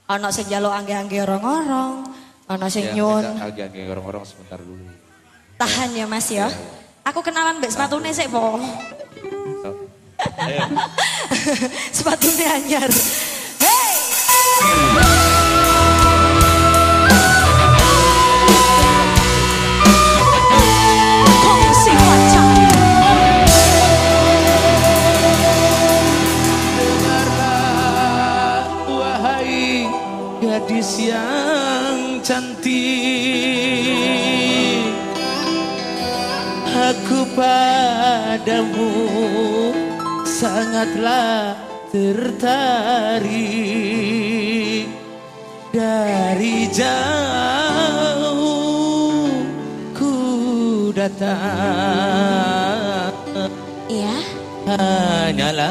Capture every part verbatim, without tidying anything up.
Ana sing njaluk angge-angge orong-orong, ana sing Ya, nyun. Angge-angge orang-orang sebentar dulu. Tahan ya Mas ya. Aku kenalan mbek sepatune sik, Po. Ayo. Sepatune anyar. Hey! Kongsi wajah. Dengarlah wahai gadis yang cantik, aku padamu sangatlah tertarik. Dari jauh ku datang, Iya. hanyalah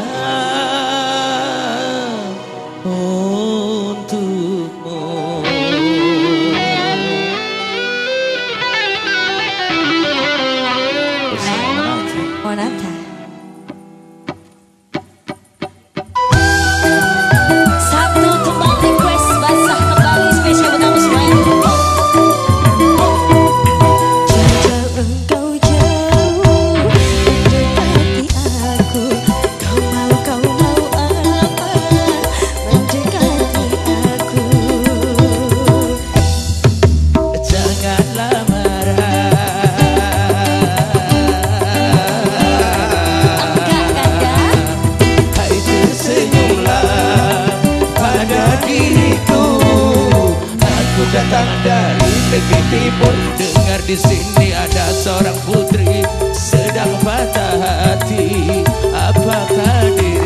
untukmu. Bersama Monata. Satu kembali request basah kembali spesial buat kamu semuanya. Jauh engkau jauh mendekati aku, kau mau kau mau apa mendekati aku. janganlah marah, Enggak Kanda. hai tersenyumlah pada diriku. Aku datang dari negeri timur, dengar di sini ada seorang putri sedang patah hati. Apakah diri